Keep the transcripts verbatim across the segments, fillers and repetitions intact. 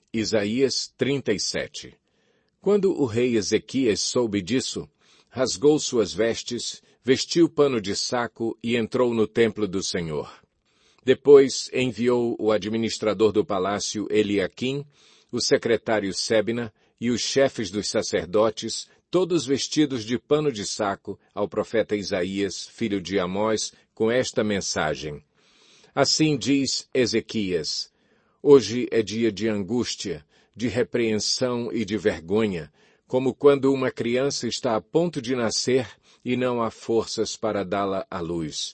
Isaías trinta e sete. Quando o rei Ezequias soube disso, rasgou suas vestes, vestiu pano de saco e entrou no templo do Senhor. Depois enviou o administrador do palácio Eliaquim, o secretário Sebna e os chefes dos sacerdotes, todos vestidos de pano de saco, ao profeta Isaías, filho de Amós, com esta mensagem. Assim diz Ezequias: hoje é dia de angústia, de repreensão e de vergonha, como quando uma criança está a ponto de nascer e não há forças para dá-la à luz.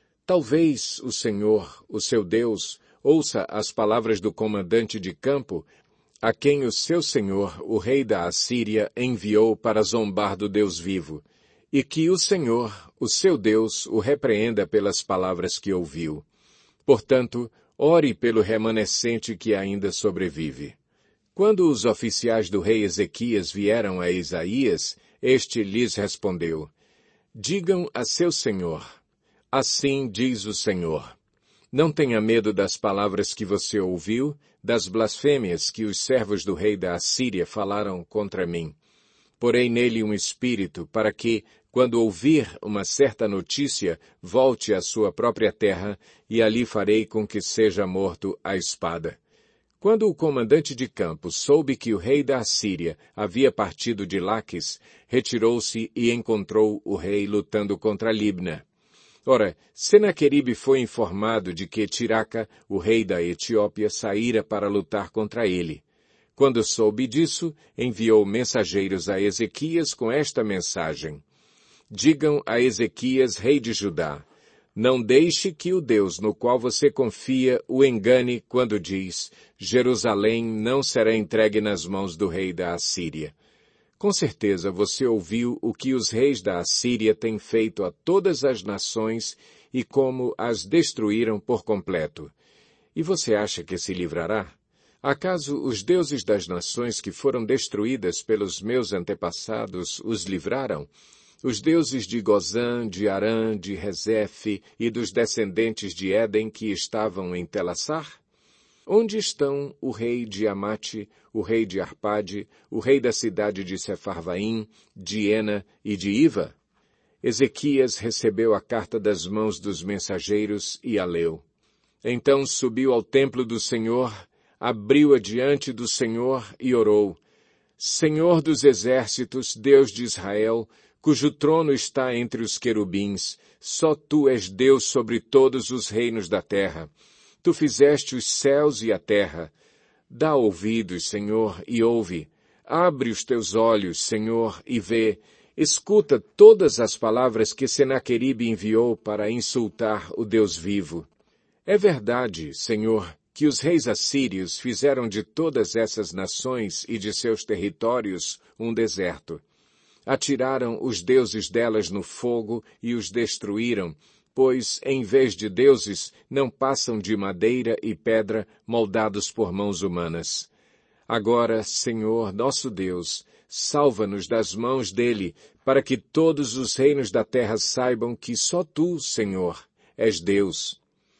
Talvez o Senhor, o seu Deus, ouça as palavras do comandante de campo, a quem o seu senhor, o rei da Assíria, enviou para zombar do Deus vivo, e que o Senhor, o seu Deus, o repreenda pelas palavras que ouviu. Portanto, ore pelo remanescente que ainda sobrevive. Quando os oficiais do rei Ezequias vieram a Isaías, este lhes respondeu: digam a seu senhor, assim diz o Senhor, não tenha medo das palavras que você ouviu, das blasfêmias que os servos do rei da Assíria falaram contra mim. Porei nele um espírito para que, quando ouvir uma certa notícia, volte à sua própria terra, e ali farei com que seja morto à espada. Quando o comandante de campo soube que o rei da Assíria havia partido de Laques, retirou-se e encontrou o rei lutando contra Libna. Ora, Senaqueribe foi informado de que Tiraca, o rei da Etiópia, saíra para lutar contra ele. Quando soube disso, enviou mensageiros a Ezequias com esta mensagem: digam a Ezequias, rei de Judá, não deixe que o Deus no qual você confia o engane quando diz: Jerusalém não será entregue nas mãos do rei da Assíria. Com certeza você ouviu o que os reis da Assíria têm feito a todas as nações e como as destruíram por completo. E você acha que se livrará? Acaso os deuses das nações que foram destruídas pelos meus antepassados os livraram? Os deuses de Gozã, de Arã, de Rezefe e dos descendentes de Éden que estavam em Telassar? Onde estão o rei de Amate, o rei de Arpade, o rei da cidade de Sefarvaim, de Ena e de Iva? Ezequias recebeu a carta das mãos dos mensageiros e a leu. Então subiu ao templo do Senhor, abriu-a diante do Senhor e orou: Senhor dos exércitos, Deus de Israel, cujo trono está entre os querubins, só tu és Deus sobre todos os reinos da terra. Tu fizeste os céus e a terra. Dá ouvidos, Senhor, e ouve. Abre os teus olhos, Senhor, e vê. Escuta todas as palavras que Senaqueribe enviou para insultar o Deus vivo. É verdade, Senhor, que os reis assírios fizeram de todas essas nações e de seus territórios um deserto. Atiraram os deuses delas no fogo e os destruíram, pois, em vez de deuses, não passam de madeira e pedra moldados por mãos humanas. Agora, Senhor, nosso Deus, salva-nos das mãos dele, para que todos os reinos da terra saibam que só tu, Senhor, és Deus.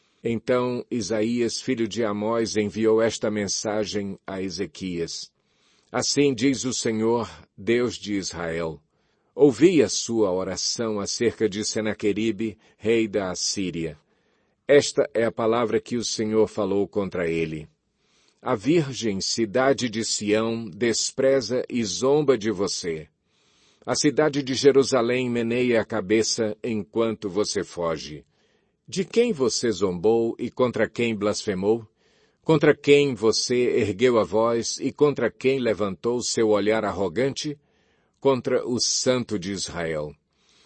Então Isaías, filho de Amós, enviou esta mensagem a Ezequias. Assim diz o Senhor, Deus de Israel: ouvi a sua oração acerca de Senaqueribe, rei da Assíria. Esta é a palavra que o Senhor falou contra ele. A virgem cidade de Sião despreza e zomba de você. A cidade de Jerusalém meneia a cabeça enquanto você foge. De quem você zombou e contra quem blasfemou? Contra quem você ergueu a voz e contra quem levantou seu olhar arrogante? Contra o Santo de Israel.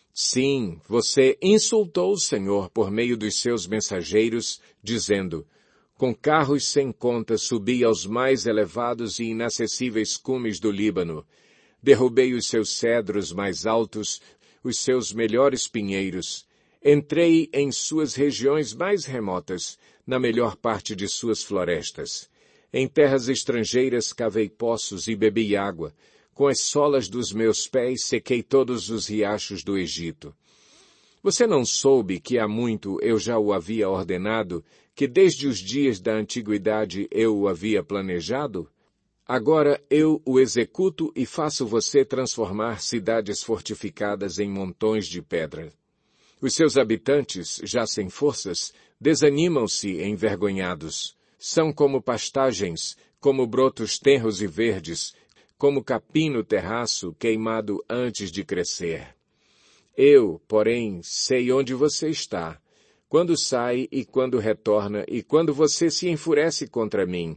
Sim, você insultou o Senhor por meio dos seus mensageiros, dizendo: com carros sem conta subi aos mais elevados e inacessíveis cumes do Líbano. Derrubei os seus cedros mais altos, os seus melhores pinheiros. Entrei em suas regiões mais remotas, na melhor parte de suas florestas. Em terras estrangeiras cavei poços e bebi água. Com as solas dos meus pés sequei todos os riachos do Egito. Você não soube que há muito eu já o havia ordenado, que desde os dias da antiguidade eu o havia planejado? Agora eu o executo e faço você transformar cidades fortificadas em montões de pedra. Os seus habitantes, já sem forças, desanimam-se envergonhados. São como pastagens, como brotos tenros e verdes, como capim no terraço queimado antes de crescer. Eu, porém, sei onde você está, quando sai e quando retorna, e quando você se enfurece contra mim.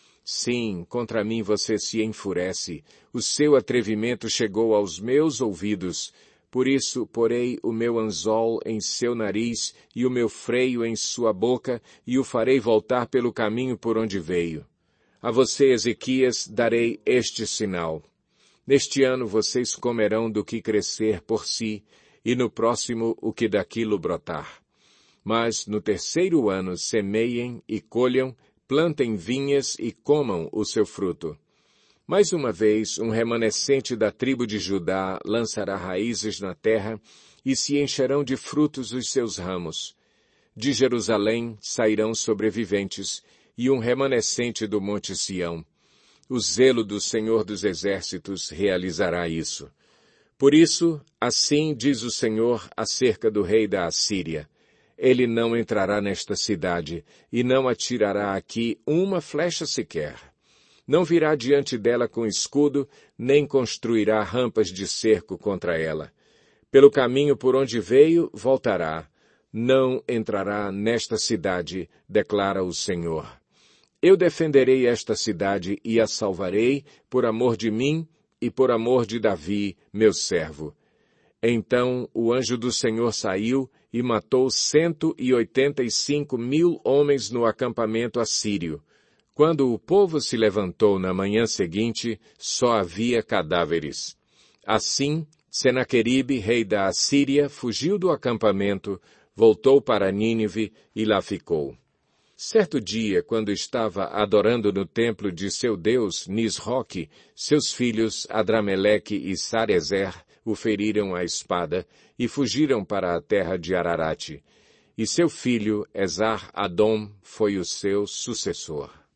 Sim, contra mim você se enfurece. O seu atrevimento chegou aos meus ouvidos. Por isso, porei o meu anzol em seu nariz e o meu freio em sua boca, e o farei voltar pelo caminho por onde veio. A você, Ezequias, darei este sinal. Neste ano vocês comerão do que crescer por si, e no próximo o que daquilo brotar. Mas no terceiro ano semeiem e colham, plantem vinhas e comam o seu fruto. Mais uma vez, um remanescente da tribo de Judá lançará raízes na terra e se encherão de frutos os seus ramos. De Jerusalém sairão sobreviventes e um remanescente do monte Sião. O zelo do Senhor dos Exércitos realizará isso. Por isso, assim diz o Senhor acerca do rei da Assíria: ele não entrará nesta cidade, e não atirará aqui uma flecha sequer. Não virá diante dela com escudo, nem construirá rampas de cerco contra ela. Pelo caminho por onde veio, voltará. Não entrará nesta cidade, declara o Senhor. Eu defenderei esta cidade e a salvarei por amor de mim e por amor de Davi, meu servo. Então o anjo do Senhor saiu e matou cento e oitenta e cinco mil homens no acampamento assírio. Quando o povo se levantou na manhã seguinte, só havia cadáveres. Assim, Senaqueribe, rei da Assíria, fugiu do acampamento, voltou para Nínive e lá ficou. Certo dia, quando estava adorando no templo de seu deus Nisroque, seus filhos Adrameleque e Sarezer o feriram à espada e fugiram para a terra de Ararate. E seu filho Esar-Adom foi o seu sucessor.